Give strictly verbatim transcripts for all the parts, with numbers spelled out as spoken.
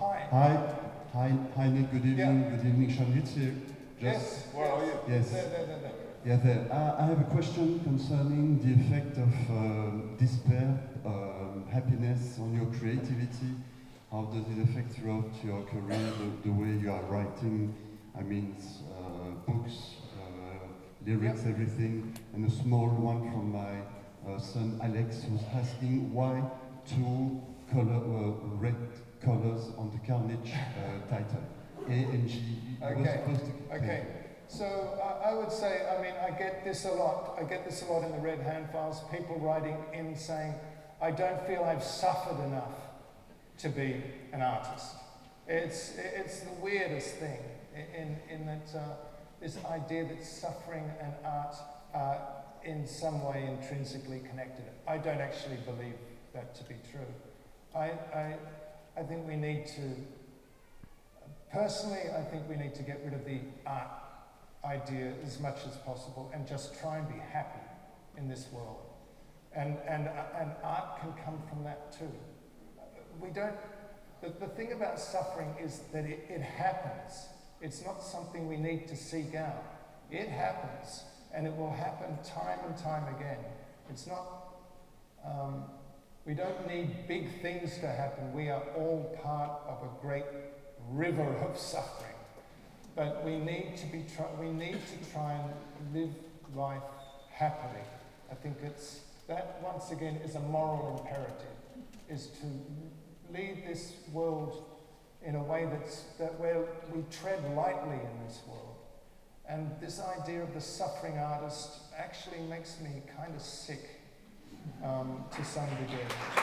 Hi. Hi. Hi, hi Nick, good evening. Yeah. Good evening, Sean. It's here. Yes. Where are you? Yes. There, there, there, there. Yeah, there. Uh, I have a question concerning the effect of um, despair, um, happiness on your creativity. How does it affect throughout your career, the, the way you are writing? I mean, uh, books, uh, lyrics, Yeah. everything. And a small one from my uh, son Alex, who's asking why two color, uh, red colors on the Carnage uh, title. A and G. You were Okay. supposed to Okay. So uh, I would say, I mean, I get this a lot. I get this a lot in the Red Hand Files. People writing in saying, I don't feel I've suffered enough to be an artist. It's, it's the weirdest thing in, in that uh, this idea that suffering and art are in some way intrinsically connected. I don't actually believe that to be true. I, I, I think we need to, personally, I think we need to get rid of the art idea as much as possible and just try and be happy in this world. And, and, and art can come from that too. We don't, the, the thing about suffering is that it, it happens. It's not something we need to seek out. It happens, and it will happen time and time again. It's not, um, we don't need big things to happen. We are all part of a great river of suffering. But we need to be try, we need to try and live life happily. I think it's, that once again is a moral imperative, is to lead this world in a way that's, that where we tread lightly in this world. And this idea of the suffering artist actually makes me kind of sick, um, to some degree.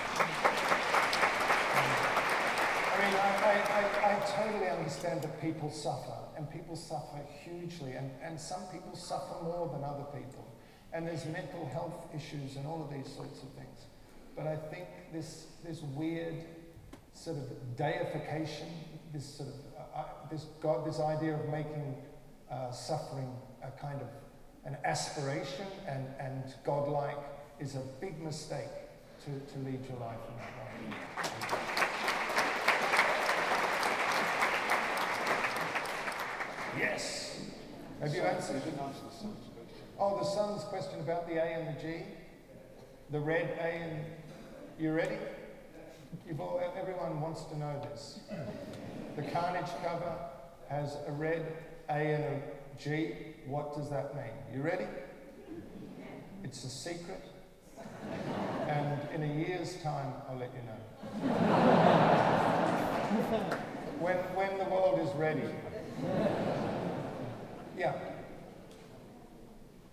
Um, I mean, I, I, I, I totally understand that people suffer, and people suffer hugely, and, and some people suffer more than other people. And there's mental health issues and all of these sorts of things. But I think this, this weird sort of deification, this sort of, uh, this, God, this idea of making uh, suffering a kind of an aspiration and, and godlike is a big mistake to, to lead your life in that way. Yes. Have you answered? You didn't answer the son's question. Oh, the son's question about the A and the G, the red A and. You ready? You've all, everyone wants to know this. The Carnage cover has a red A and a G. What does that mean? You ready? It's a secret, and in a year's time, I'll let you know. when when the world is ready. Yeah.